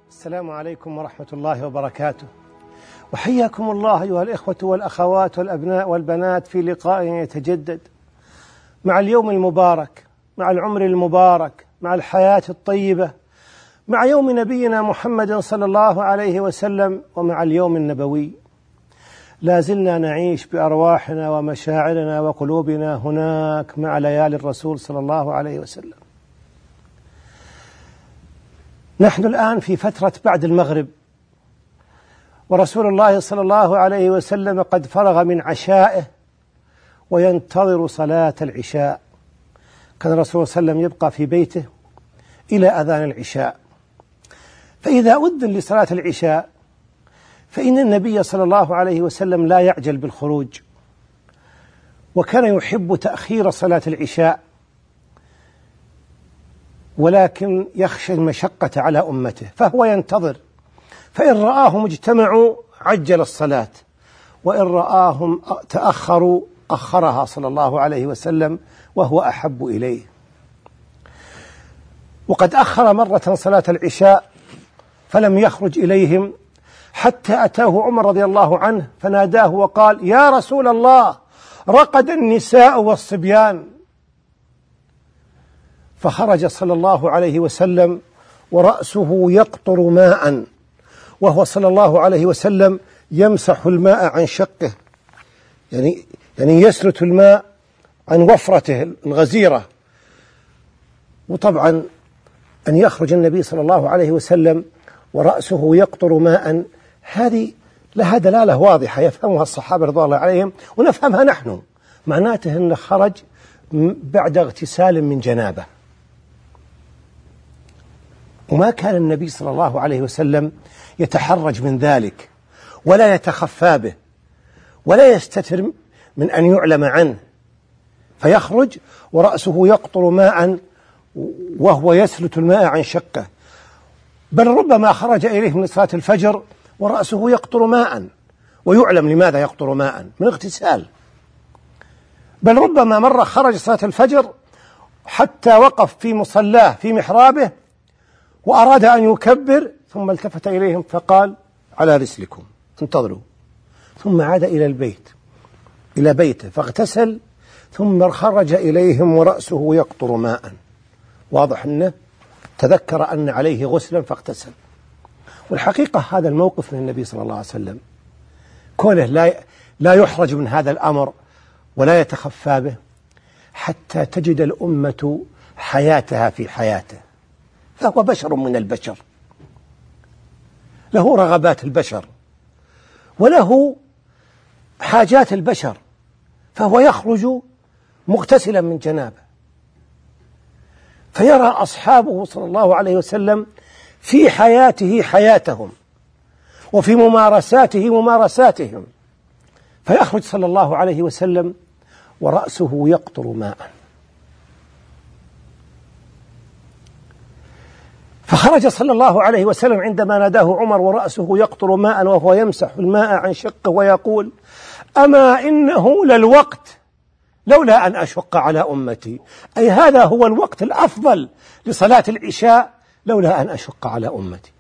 السلام عليكم ورحمة الله وبركاته، وحياكم الله أيها الإخوة والأخوات والأبناء والبنات في لقاء يتجدد مع اليوم المبارك، مع العمر المبارك، مع الحياة الطيبة، مع يوم نبينا محمد صلى الله عليه وسلم، ومع اليوم النبوي. لا زلنا نعيش بأرواحنا ومشاعرنا وقلوبنا هناك مع ليالي الرسول صلى الله عليه وسلم. نحن الآن في فترة بعد المغرب، ورسول الله صلى الله عليه وسلم قد فرغ من عشائه وينتظر صلاة العشاء. كان الرسول صلى الله عليه وسلم يبقى في بيته إلى أذان العشاء، فإذا أذن لصلاة العشاء فإن النبي صلى الله عليه وسلم لا يعجل بالخروج، وكان يحب تأخير صلاة العشاء، ولكن يخشى المشقة على أمته، فهو ينتظر، فإن رآهم اجتمعوا عجل الصلاة، وإن رآهم تأخروا أخرها صلى الله عليه وسلم، وهو أحب إليه. وقد أخر مرة صلاة العشاء فلم يخرج إليهم حتى أتاه عمر رضي الله عنه فناداه وقال: يا رسول الله، رقد النساء والصبيان. فخرج صلى الله عليه وسلم ورأسه يقطر ماء، وهو صلى الله عليه وسلم يمسح الماء عن شقه، يعني يسلت الماء عن وفرته الغزيرة. وطبعا أن يخرج النبي صلى الله عليه وسلم ورأسه يقطر ماء، هذه لها دلالة واضحة يفهمها الصحابة رضي الله عليهم ونفهمها نحن، معناته أنه خرج بعد اغتسال من جنابه. وما كان النبي صلى الله عليه وسلم يتحرج من ذلك ولا يتخفى به ولا يستتر من أن يعلم عنه، فيخرج ورأسه يقطر ماء وهو يسلت الماء عن شقه، بل ربما خرج إليهم لصلاة الفجر ورأسه يقطر ماء، ويعلم لماذا يقطر ماء من اغتسال. بل ربما مرة خرج صلاة الفجر حتى وقف في مصلاه في محرابه وأراد أن يكبر، ثم التفت إليهم فقال: على رسلكم انتظروا، ثم عاد إلى بيته فاغتسل، ثم خرج إليهم ورأسه يقطر ماء. واضح أنه تذكر أن عليه غسلا فاغتسل. والحقيقة هذا الموقف من النبي صلى الله عليه وسلم، كونه لا يحرج من هذا الأمر ولا يتخفى به، حتى تجد الأمة حياتها في حياته، فهو بشر من البشر، له رغبات البشر وله حاجات البشر، فهو يخرج مغتسلا من جنابه، فيرى أصحابه صلى الله عليه وسلم في حياته حياتهم وفي ممارساته ممارساتهم، فيخرج صلى الله عليه وسلم ورأسه يقطر ماء. فخرج صلى الله عليه وسلم عندما ناداه عمر ورأسه يقطر ماء وهو يمسح الماء عن شقه ويقول: أما إنه للوقت لولا أن أشق على أمتي، أي هذا هو الوقت الأفضل لصلاة العشاء لولا أن أشق على أمتي.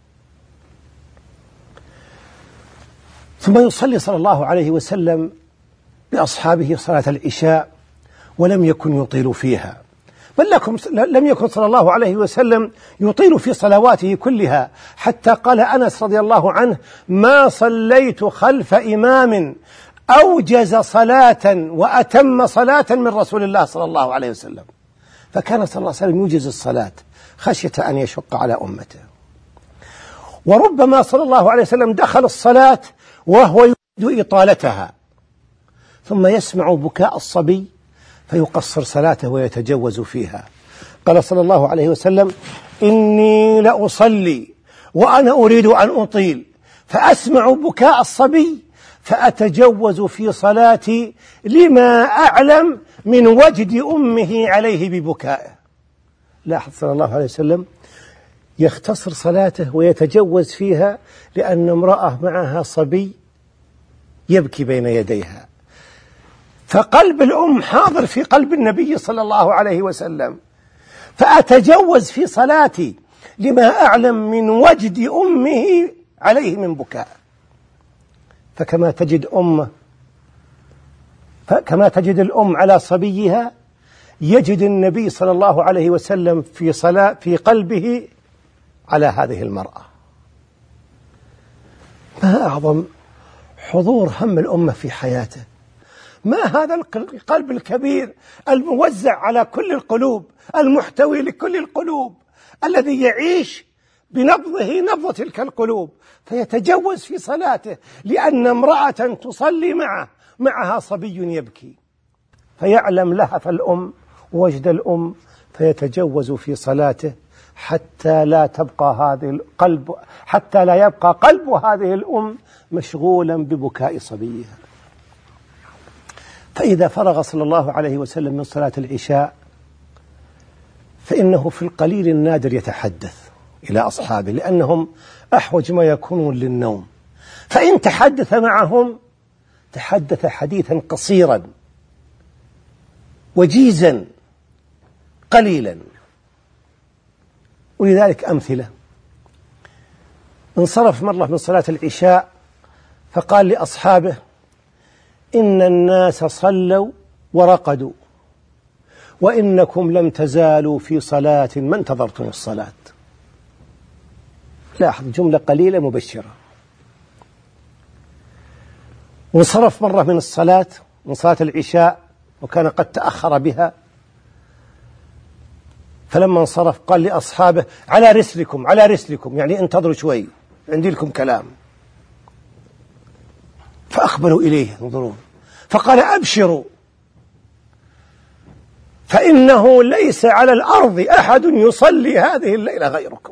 ثم يصلي صلى الله عليه وسلم بأصحابه صلاة العشاء، ولم يكن يطيل فيها، بل لم يكن صلى الله عليه وسلم يطيل في صلواته كلها، حتى قال أنس رضي الله عنه: ما صليت خلف إمام أوجز صلاة وأتم صلاة من رسول الله صلى الله عليه وسلم. فكان صلى الله عليه وسلم يوجز الصلاة خشية أن يشق على أمته. وربما صلى الله عليه وسلم دخل الصلاة وهو يريد إطالتها، ثم يسمع بكاء الصبي فيقصر صلاته ويتجوز فيها. قال صلى الله عليه وسلم: إني لأصلي وأنا أريد أن أطيل، فأسمع بكاء الصبي فأتجوز في صلاتي لما أعلم من وجد أمه عليه ببكائه. لاحظ صلى الله عليه وسلم يختصر صلاته ويتجوز فيها لأن امرأة معها صبي يبكي بين يديها، فقلب الأم حاضر في قلب النبي صلى الله عليه وسلم، فأتجوز في صلاتي لما أعلم من وجد أمه عليه من بكاء. فكما تجد الأم على صبيها، يجد النبي صلى الله عليه وسلم في قلبه على هذه المرأة. ما أعظم حضور هم الأمة في حياته، ما هذا القلب الكبير الموزع على كل القلوب، المحتوي لكل القلوب، الذي يعيش بنبضه نبض تلك القلوب، فيتجوز في صلاته لأن امرأة تصلي معها صبي يبكي، فيعلم لهف الأم ووجد الأم، فيتجوز في صلاته حتى لا يبقى قلب هذه الأم مشغولا ببكاء صبيها. فإذا فرغ صلى الله عليه وسلم من صلاة العشاء فإنه في القليل النادر يتحدث إلى أصحابه، لأنهم أحوج ما يكونون للنوم، فإن تحدث معهم تحدث حديثا قصيرا وجيزا قليلا. ولذلك أمثلة: انصرف مرة من صلاة العشاء فقال لأصحابه: إن الناس صلوا ورقدوا، وإنكم لم تزالوا في صلاة ما انتظرتم الصلاة. لاحظ، جملة قليلة مبشرة. وانصرف مرة من صلاة العشاء وكان قد تأخر بها، فلما انصرف قال لأصحابه: على رسلكم، يعني انتظروا شوي، عندي لكم كلام. فأقبلوا إليه ينظرون، فقال: أبشروا، فإنه ليس على الأرض أحد يصلي هذه الليلة غيركم.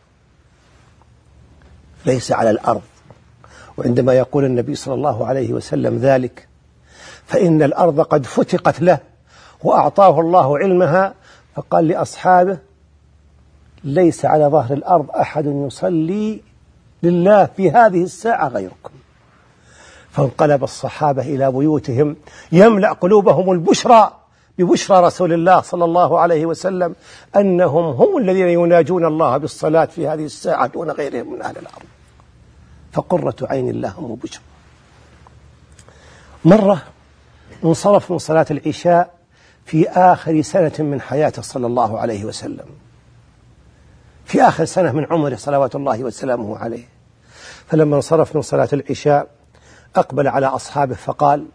ليس على الأرض. وعندما يقول النبي صلى الله عليه وسلم ذلك فإن الأرض قد فتقت له وأعطاه الله علمها، فقال لأصحابه: ليس على ظهر الأرض أحد يصلي لله في هذه الساعة غيركم. فانقلب الصحابة إلى بيوتهم يملأ قلوبهم البشرى ببشرى رسول الله صلى الله عليه وسلم أنهم هم الذين يناجون الله بالصلاة في هذه الساعة دون غيرهم من أهل الأرض، فقرة عين لهم وبشرى. مرة انصرف من صلاة العشاء في آخر سنة من حياته صلى الله عليه وسلم، في آخر سنة من عمره صلوات الله وسلامه عليه. فلما انصرف من صلاة العشاء أقبل على أصحابه فقال: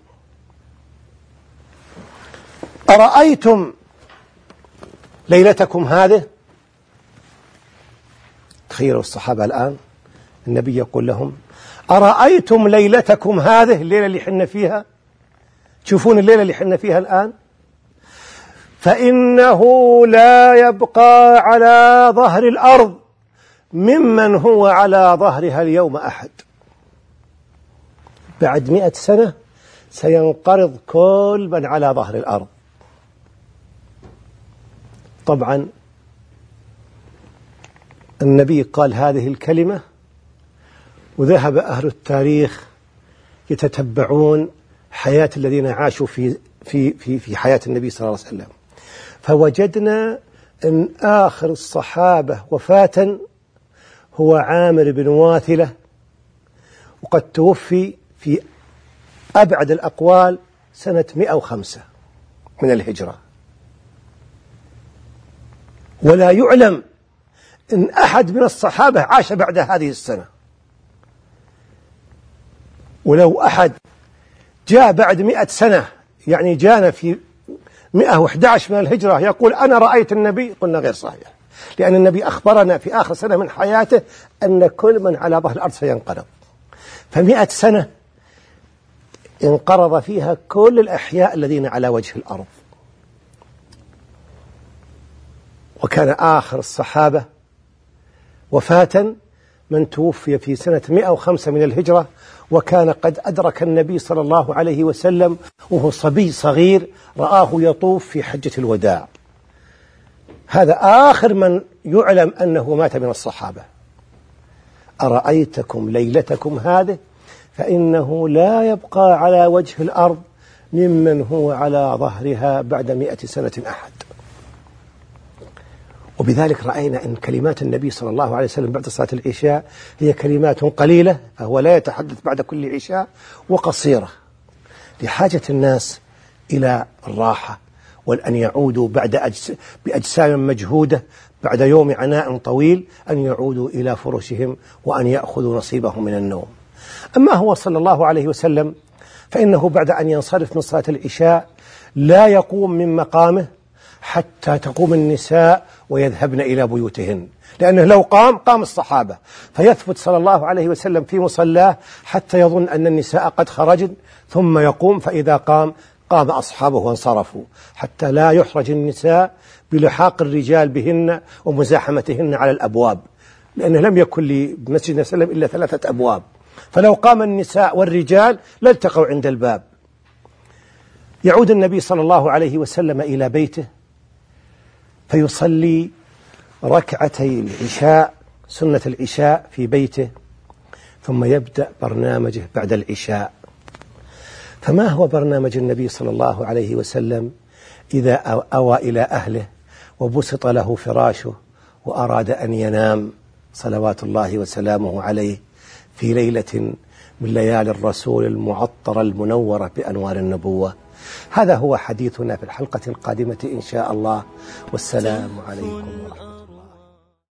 أرأيتم ليلتكم هذه؟ تخيلوا الصحابة الآن، النبي يقول لهم: أرأيتم ليلتكم هذه، الليلة اللي حنا فيها، تشوفون الليلة اللي حنا فيها الآن؟ فإنه لا يبقى على ظهر الأرض ممن هو على ظهرها اليوم أحد. بعد 100 سنة سينقرض كل من على ظهر الأرض. طبعا النبي قال هذه الكلمة وذهب أهل التاريخ يتتبعون حياة الذين عاشوا في حياة النبي صلى الله عليه وسلم، فوجدنا أن آخر الصحابة وفاة هو عامر بن واثلة، وقد توفي في أبعد الأقوال سنة 105 من الهجرة. ولا يعلم أن أحد من الصحابة عاش بعد هذه السنة. ولو أحد جاء بعد 100 سنة، يعني جانا في 111 من الهجرة، يقول أنا رأيت النبي، قلنا غير صحيح، لأن النبي أخبرنا في آخر سنة من حياته أن كل من على ظهر الأرض سينقرض. ف100 سنة انقرض فيها كل الأحياء الذين على وجه الأرض. وكان آخر الصحابة وفاة من توفي في سنة 105 من الهجرة، وكان قد أدرك النبي صلى الله عليه وسلم وهو صبي صغير، رآه يطوف في حجة الوداع. هذا آخر من يعلم أنه مات من الصحابة. أرأيتكم ليلتكم هذه فإنه لا يبقى على وجه الأرض ممن هو على ظهرها بعد 100 سنة أحد. وبذلك رأينا أن كلمات النبي صلى الله عليه وسلم بعد صلاة العشاء هي كلمات قليلة، فهو لا يتحدث بعد كل عشاء، وقصيرة لحاجة الناس إلى الراحة، وأن يعودوا بأجسام مجهودة بعد يوم عناء طويل، أن يعودوا إلى فرشهم وأن يأخذوا نصيبهم من النوم. أما هو صلى الله عليه وسلم فإنه بعد أن ينصرف من صلاة العشاء لا يقوم من مقامه حتى تقوم النساء ويذهبن إلى بيوتهن، لأنه لو قام الصحابة، فيثبت صلى الله عليه وسلم في مصلاه حتى يظن أن النساء قد خرجن، ثم يقوم، فإذا قام أصحابه وانصرفوا، حتى لا يحرج النساء بلحاق الرجال بهن ومزاحمتهن على الأبواب، لأنه لم يكن لمسجد النبي صلى الله عليه وسلم إلا 3 أبواب، فلو قام النساء والرجال لالتقوا عند الباب. يعود النبي صلى الله عليه وسلم إلى بيته فيصلي ركعتي العشاء، سنة العشاء في بيته، ثم يبدأ برنامجه بعد العشاء. فما هو برنامج النبي صلى الله عليه وسلم إذا أوى إلى أهله وبسط له فراشه وأراد أن ينام صلوات الله وسلامه عليه في ليلة من ليالي الرسول المعطرة المنورة بأنوار النبوة؟ هذا هو حديثنا في الحلقة القادمة إن شاء الله، والسلام عليكم ورحمة الله.